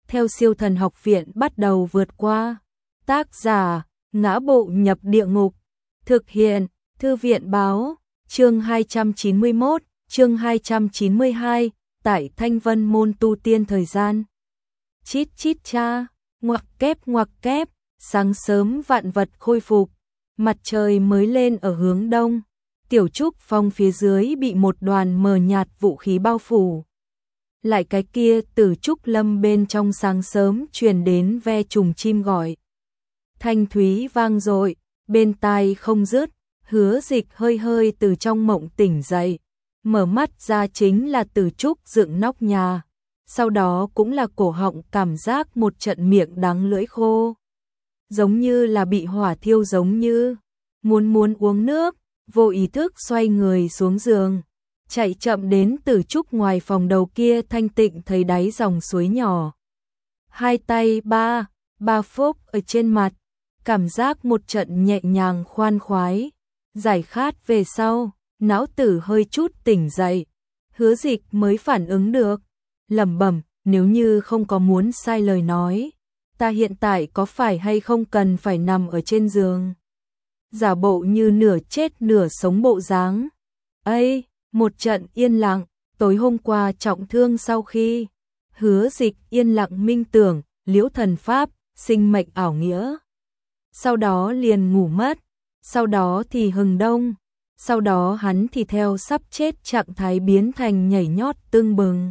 theo Siêu Thần Học Viện bắt đầu vượt qua. Tác giả: Ngã Bộ Nhập Địa Ngục. Thực hiện: Thư viện báo. Chương 291, chương 292, tại Thanh Vân Môn tu tiên thời gian. Chít chít cha, ngoặc kép, sáng sớm vạn vật khôi phục, mặt trời mới lên ở hướng đông, Tiểu Trúc Phong phía dưới bị một đoàn mờ nhạt vũ khí bao phủ. Lại cái kia từ trúc lâm bên trong sáng sớm truyền đến ve trùng chim gọi. Thanh thúy vang dội, bên tai không dứt, Hứa Dịch hơi hơi từ trong mộng tỉnh dậy, mở mắt ra chính là từ trúc dựng nóc nhà, sau đó cũng là cổ họng cảm giác một trận miệng đắng lưỡi khô. Giống như là bị hỏa thiêu, giống như muốn uống nước, vô ý thức xoay người xuống giường, chạy chậm đến từ trúc ngoài phòng đầu kia thanh tịnh thấy đáy dòng suối nhỏ. Hai tay ba phốp ở trên mặt, cảm giác một trận nhẹ nhàng khoan khoái, giải khát về sau, não tử hơi chút tỉnh dậy. Hứa Dịch mới phản ứng được, lẩm bẩm, nếu như không có muốn sai lời nói, ta hiện tại có phải hay không cần phải nằm ở trên giường, giả bộ như nửa chết nửa sống bộ dáng. Ây, một trận yên lặng, tối hôm qua trọng thương sau khi, Hứa Dịch yên lặng minh tưởng, liễu thần pháp, sinh mệnh ảo nghĩa. Sau đó liền ngủ mất, sau đó thì hừng đông, sau đó hắn thì theo sắp chết trạng thái biến thành nhảy nhót tưng bừng.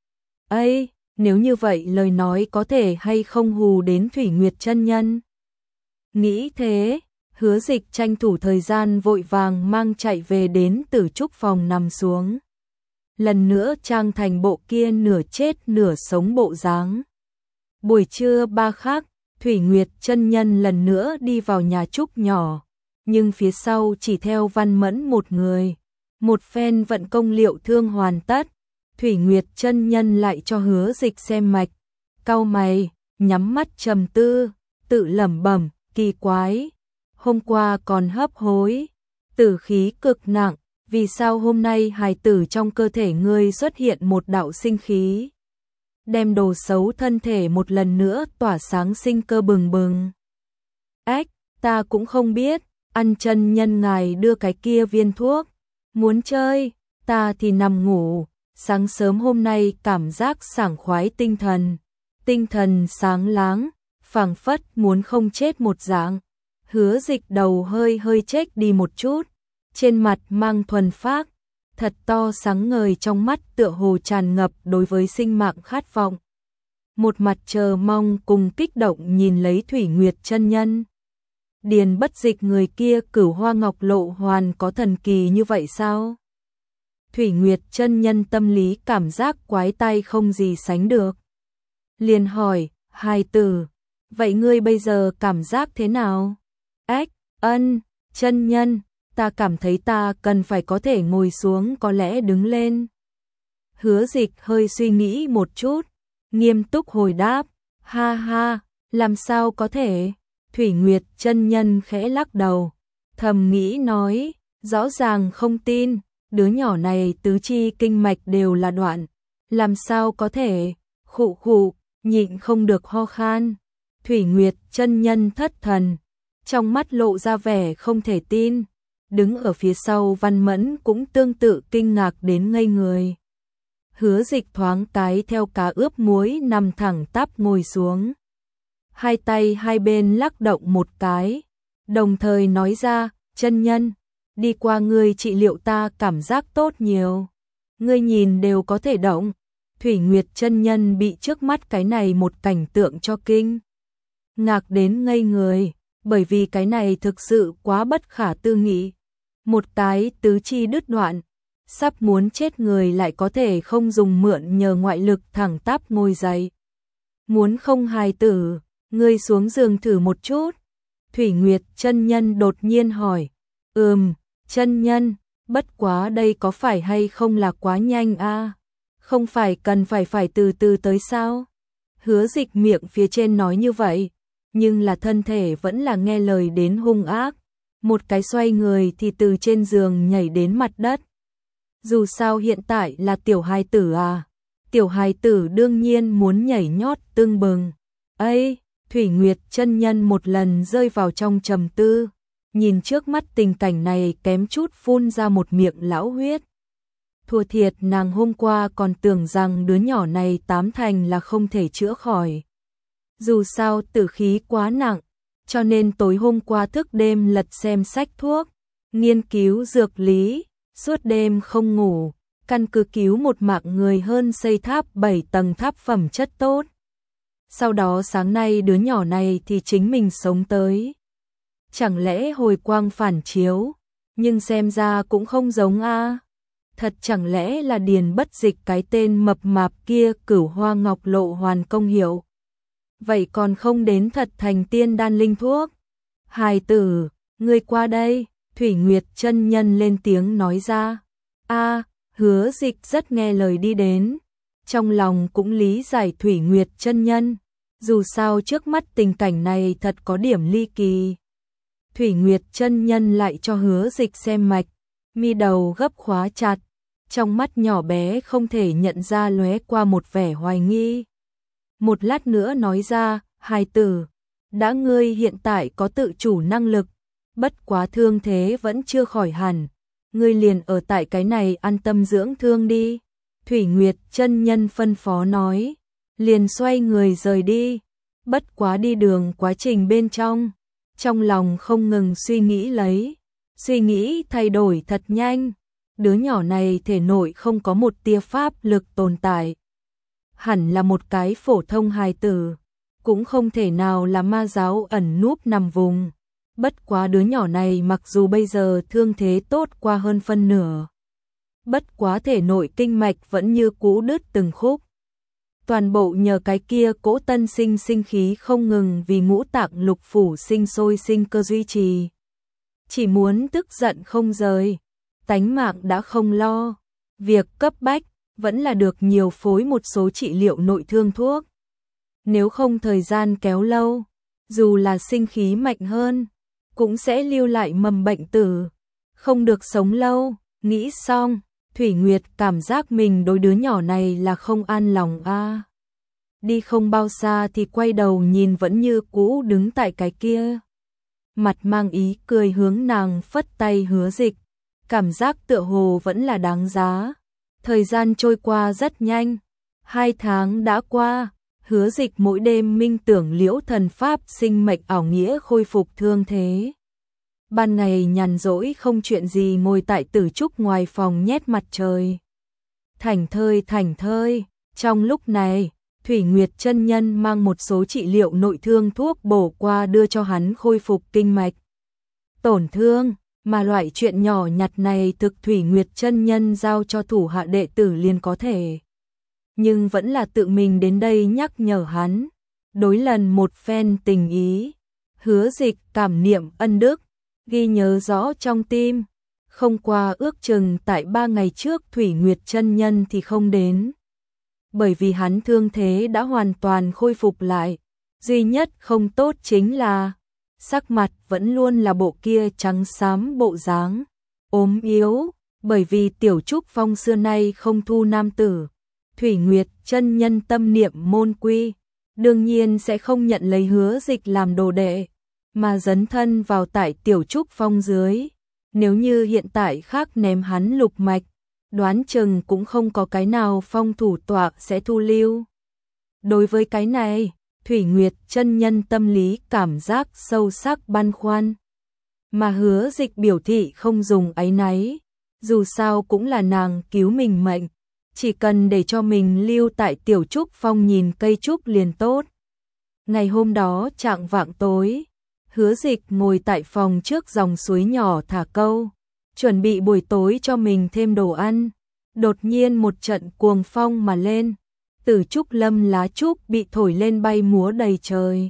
Ây, nếu như vậy lời nói có thể hay không hù đến Thủy Nguyệt chân nhân? Nghĩ thế, Hứa Dịch tranh thủ thời gian vội vàng mang chạy về đến Tử Trúc phòng nằm xuống. Lần nữa trang thành bộ kia nửa chết nửa sống bộ dáng. Buổi trưa ba khắc, Thủy Nguyệt chân nhân lần nữa đi vào nhà trúc nhỏ, nhưng phía sau chỉ theo Văn Mẫn một người. Một phen vận công liệu thương hoàn tất, Thủy Nguyệt chân nhân lại cho Hứa Dịch xem mạch, cau mày, nhắm mắt trầm tư, tự lẩm bẩm, kỳ quái, hôm qua còn hấp hối, tử khí cực nặng, vì sao hôm nay hài tử trong cơ thể ngươi xuất hiện một đạo sinh khí, đem đồ xấu thân thể một lần nữa tỏa sáng sinh cơ bừng bừng. Ách, ta cũng không biết, ăn chân nhân ngài đưa cái kia viên thuốc, muốn chơi, ta thì nằm ngủ, sáng sớm hôm nay cảm giác sảng khoái tinh thần sáng láng, phảng phất muốn không chết một dạng. Hứa Dịch đầu hơi chếch đi một chút, trên mặt mang thuần phác, thật to sáng ngời, trong mắt tựa hồ tràn ngập đối với sinh mạng khát vọng. Một mặt chờ mong cùng kích động nhìn lấy Thủy Nguyệt chân nhân. Điền Bất Dịch người kia Cửu Hoa Ngọc Lộ hoàn có thần kỳ như vậy sao? Thủy Nguyệt chân nhân tâm lý cảm giác quái tai không gì sánh được. Liền hỏi, hài tử, vậy ngươi bây giờ cảm giác thế nào? Ách, chân nhân, ta cảm thấy ta cần phải có thể ngồi xuống, có lẽ đứng lên. Hứa Dịch hơi suy nghĩ một chút, nghiêm túc hồi đáp, ha ha, làm sao có thể? Thủy Nguyệt chân nhân khẽ lắc đầu, thầm nghĩ nói, rõ ràng không tin, đứa nhỏ này tứ chi kinh mạch đều là đoạn, làm sao có thể? Khụ, nhịn không được ho khan. Thủy Nguyệt chân nhân thất thần, trong mắt lộ ra vẻ không thể tin. Đứng ở phía sau Văn Mẫn cũng tương tự kinh ngạc đến ngây người. Hứa Dịch thoáng cái theo cá ướp muối nằm thẳng tắp ngồi xuống, hai tay hai bên lắc động một cái, đồng thời nói ra, chân nhân, đi qua ngươi trị liệu ta cảm giác tốt nhiều, ngươi nhìn đều có thể động. Thủy Nguyệt chân nhân bị trước mắt cái này một cảnh tượng cho kinh ngạc đến ngây người, bởi vì cái này thực sự quá bất khả tư nghị. Một cái tứ chi đứt đoạn, sắp muốn chết người lại có thể không dùng mượn nhờ ngoại lực thẳng tắp ngồi dậy. Muốn không hài tử, ngươi xuống giường thử một chút. Thủy Nguyệt chân nhân đột nhiên hỏi, chân nhân, bất quá đây có phải hay không là quá nhanh a? Không phải cần phải từ từ tới sao? Hứa Dịch miệng phía trên nói như vậy, nhưng là thân thể vẫn là nghe lời đến hung ác. Một cái xoay người thì từ trên giường nhảy đến mặt đất. Dù sao hiện tại là tiểu hài tử à, tiểu hài tử đương nhiên muốn nhảy nhót tưng bừng. Ây, Thủy Nguyệt chân nhân một lần rơi vào trong trầm tư, nhìn trước mắt tình cảnh này kém chút phun ra một miệng lão huyết. Thua thiệt nàng hôm qua còn tưởng rằng đứa nhỏ này tám thành là không thể chữa khỏi. Dù sao tử khí quá nặng, cho nên tối hôm qua thức đêm lật xem sách thuốc, nghiên cứu dược lý, suốt đêm không ngủ, căn cứ cứu một mạng người hơn xây tháp 7 tầng tháp phẩm chất tốt. Sau đó sáng nay đứa nhỏ này thì chính mình sống tới. Chẳng lẽ hồi quang phản chiếu, nhưng xem ra cũng không giống a. Thật chẳng lẽ là Điền Bất Dịch cái tên mập mạp kia Cửu Hoa Ngọc Lộ hoàn công hiệu. Vậy còn không đến thật thành tiên đan linh thuốc. Hài tử, ngươi qua đây, Thủy Nguyệt chân nhân lên tiếng nói ra. A, Hứa Dịch rất nghe lời đi đến, trong lòng cũng lý giải Thủy Nguyệt chân nhân, dù sao trước mắt tình cảnh này thật có điểm ly kỳ. Thủy Nguyệt chân nhân lại cho Hứa Dịch xem mạch, mi đầu gấp khóa chặt, trong mắt nhỏ bé không thể nhận ra lóe qua một vẻ hoài nghi. Một lát nữa nói ra, hài tử, đã ngươi hiện tại có tự chủ năng lực, bất quá thương thế vẫn chưa khỏi hẳn, ngươi liền ở tại cái này an tâm dưỡng thương đi. Thủy Nguyệt chân nhân phân phó nói, liền xoay người rời đi, bất quá đi đường quá trình bên trong lòng không ngừng suy nghĩ thay đổi thật nhanh, đứa nhỏ này thể nội không có một tia pháp lực tồn tại. Hẳn là một cái phổ thông hài tử, cũng không thể nào là ma giáo ẩn núp nằm vùng. Bất quá đứa nhỏ này mặc dù bây giờ thương thế tốt qua hơn phân nửa, bất quá thể nội kinh mạch vẫn như cũ đứt từng khúc. Toàn bộ nhờ cái kia cỗ tân sinh sinh khí không ngừng vì ngũ tạng lục phủ sinh sôi sinh cơ duy trì. Chỉ muốn tức giận không rời, tánh mạng đã không lo, việc cấp bách vẫn là được nhiều phối một số trị liệu nội thương thuốc. Nếu không thời gian kéo lâu, dù là sinh khí mạnh hơn, cũng sẽ lưu lại mầm bệnh tử, không được sống lâu. Nghĩ xong, Thủy Nguyệt cảm giác mình đối đứa nhỏ này là không an lòng a. Đi không bao xa thì quay đầu nhìn vẫn như cũ đứng tại cái kia. Mặt mang ý cười hướng nàng phất tay Hứa Dịch, cảm giác tựa hồ vẫn là đáng giá. Thời gian trôi qua rất nhanh, 2 tháng đã qua, Hứa Dịch mỗi đêm minh tưởng liễu thần pháp sinh mệnh ảo nghĩa khôi phục thương thế. Ban ngày nhàn rỗi không chuyện gì ngồi tại tử trúc ngoài phòng nhét mặt trời. Thảnh thơi, trong lúc này, Thủy Nguyệt chân nhân mang một số trị liệu nội thương thuốc bổ qua đưa cho hắn khôi phục kinh mạch. Tổn thương, mà loại chuyện nhỏ nhặt này thực Thủy Nguyệt chân nhân giao cho thủ hạ đệ tử liền có thể. Nhưng vẫn là tự mình đến đây nhắc nhở hắn, đối lần một phen tình ý. Hứa Dịch cảm niệm ân đức, ghi nhớ rõ trong tim. Không qua ước chừng tại 3 ngày trước Thủy Nguyệt chân nhân thì không đến. Bởi vì hắn thương thế đã hoàn toàn khôi phục lại. Duy nhất không tốt chính là sắc mặt vẫn luôn là bộ kia trắng xám bộ dáng, ốm yếu, bởi vì Tiểu Trúc Phong xưa nay không thu nam tử. Thủy Nguyệt chân nhân tâm niệm môn quy, đương nhiên sẽ không nhận lấy Hứa Dịch làm đồ đệ, mà dấn thân vào tại Tiểu Trúc Phong dưới. Nếu như hiện tại khác ném hắn lục mạch, đoán chừng cũng không có cái nào phong thủ tọa sẽ thu lưu. Đối với cái này, Thủy Nguyệt chân nhân tâm lý cảm giác sâu sắc băn khoăn. Mà Hứa Dịch biểu thị không dùng áy náy, dù sao cũng là nàng cứu mình mệnh, chỉ cần để cho mình lưu tại Tiểu Trúc Phong nhìn cây trúc liền tốt. Ngày hôm đó chạng vạng tối, Hứa Dịch ngồi tại phòng trước dòng suối nhỏ thả câu, chuẩn bị buổi tối cho mình thêm đồ ăn. Đột nhiên một trận cuồng phong mà lên, tử trúc lâm lá trúc bị thổi lên bay múa đầy trời.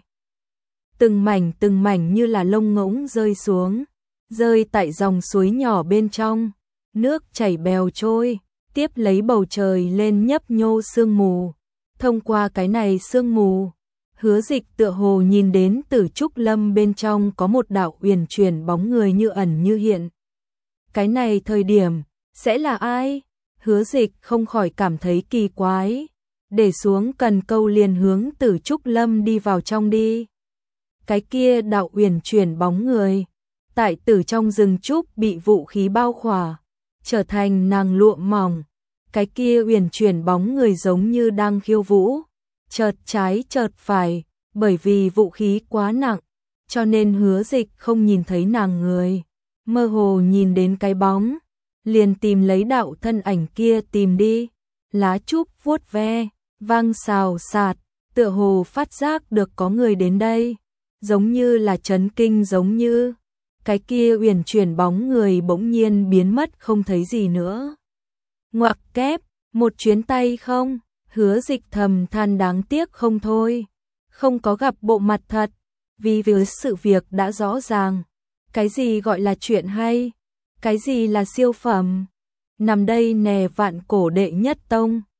Từng mảnh như là lông ngỗng rơi xuống, rơi tại dòng suối nhỏ bên trong, nước chảy bèo trôi, tiếp lấy bầu trời lên nhấp nhô sương mù. Thông qua cái này sương mù, Hứa Dịch tựa hồ nhìn đến tử trúc lâm bên trong có một đạo uyển chuyển bóng người như ẩn như hiện. Cái này thời điểm, sẽ là ai? Hứa Dịch không khỏi cảm thấy kỳ quái. để xuống cần câu liền hướng Tử Trúc Lâm đi vào trong đi. Cái kia đạo uyển chuyển bóng người, tại tử trong rừng trúc bị vũ khí bao khỏa, trở thành nàng lụa mỏng. Cái kia uyển chuyển bóng người giống như đang khiêu vũ, chợt trái chợt phải, bởi vì vũ khí quá nặng, cho nên Hứa Dịch không nhìn thấy nàng người, mơ hồ nhìn đến cái bóng, liền tìm lấy đạo thân ảnh kia tìm đi. Lá trúc vuốt ve, vang xào xạc, tựa hồ phát giác được có người đến đây, giống như là chấn kinh, giống như cái kia uyển chuyển bóng người bỗng nhiên biến mất không thấy gì nữa. Ngoặc kép, một chuyến tay không, Hứa Dịch thầm than đáng tiếc không thôi, không có gặp bộ mặt thật, vì sự việc đã rõ ràng. Cái gì gọi là chuyện hay, cái gì là siêu phẩm, nằm đây nè Vạn Cổ đệ nhất tông.